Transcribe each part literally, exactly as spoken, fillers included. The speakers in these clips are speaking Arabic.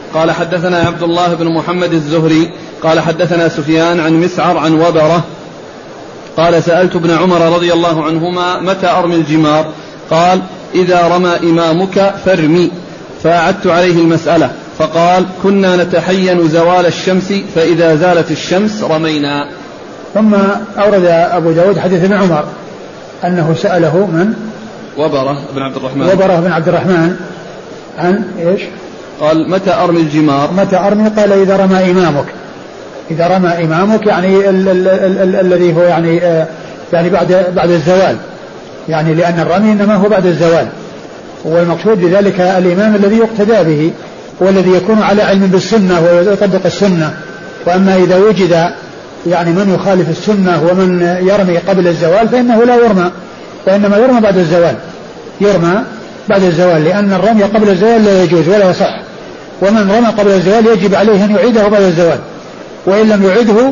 قال حدثنا عبد الله بن محمد الزهري قال حدثنا سفيان عن مسعر عن وبرة قال سألت ابن عمر رضي الله عنهما متى أرمي الجمار؟ قال إذا رمى إمامك فارمي. فأعدت عليه المسألة فقال كنا نتحين زوال الشمس فإذا زالت الشمس رمينا. ثم أورد أبو داود حديث ابن عمر أنه سأله من؟ وبرة بن عبد الرحمن وبرة بن عبد الرحمن عن إيش؟ قال متى أرمي الجمار؟ متى أرمي؟ قال إذا رمى إمامك. إذا رمى إمامك يعني ال- ال- ال- ال- الذي هو يعني آه يعني بعد بعد الزوال، يعني لأن الرمي إنما هو بعد الزوال، والمقصود بذلك الإمام الذي يقتدى به والذي يكون على علم بالسنة ويطبق السنة. وأما إذا وجد يعني من يخالف السنة ومن يرمي قبل الزوال فإنه لا يرمى، وإنما يرمى بعد الزوال، يرمى بعد الزوال، لأن الرمي قبل الزوال لا يجوز ولا يصح، ومن رمى قبل الزوال يجب عليه أن يعيده بعد الزوال، وإن لم يعيده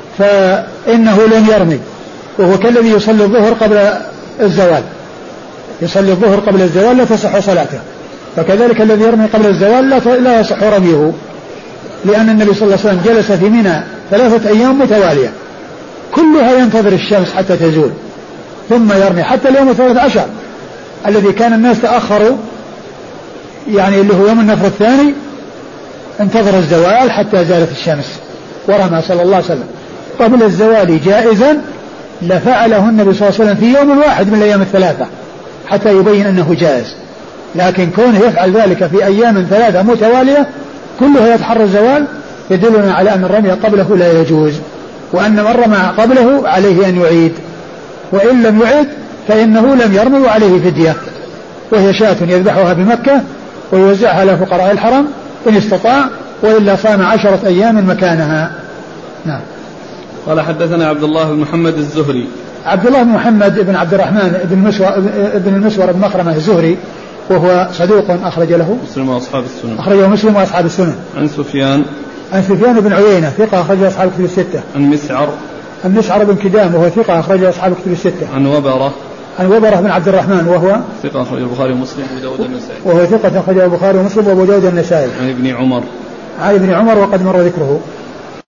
فإنه لم يرمي، وهو كالذي يصلي الظهر قبل الزوال، يصلي الظهر قبل الزوال لا تصح صلاته، فكذلك الذي يرمي قبل الزوال لا يصح رميه، لأن النبي صلى الله عليه وسلم جلس في منى ثلاثة أيام متوالية كلها ينتظر الشمس حتى تزول ثم يرمي، حتى اليوم الثالث عشر الذي كان الناس تأخروا يعني اللي هو يوم النفر الثاني انتظر الزوال حتى زالت الشمس ورمى صلى الله عليه وسلم قبل الزوال جائزا لفعله النبي صلى الله عليه وسلم في يوم واحد من الأيام الثلاثة حتى يبين أنه جائز، لكن كونه يفعل ذلك في أيام ثلاثة متوالية كلها يتحرى الزوال يدلنا على أن الرمي قبله لا يجوز، وأن من رمى قبله عليه أن يعيد، وإن لم يعيد فإنه لم يرمي وعليه فدية، وهي شاة يذبحها بمكة ويوزعها على فقراء الحرم إن استطاع، وإلا صام عشرة أيام مكانها. نعم. قال حدثنا عبد الله بن محمد الزهري. عبد الله بن محمد بن عبد الرحمن بن المسور بن المسور بن مخرمة الزهري وهو صدوق أخرج له مسلم وأصحاب السنن. أخرجه مسلم وأصحاب السنن. عن سفيان. عن سفيان بن عيينة ثقة أخرج أصحاب الكتب الستة. عن مسعر. عن مسعر بن كدام وهو ثقة أخرج أصحاب الكتب الستة. عن وبرة. عن وبرة بن عبد الرحمن وهو ثقة أخرج البخاري ومسلم وأبو داود النسائي. وهو ثقة أخرج البخاري ومسلم وأبو داود النسائي. عن ابن عمر. عن ابن عمر وقد مر ذكره.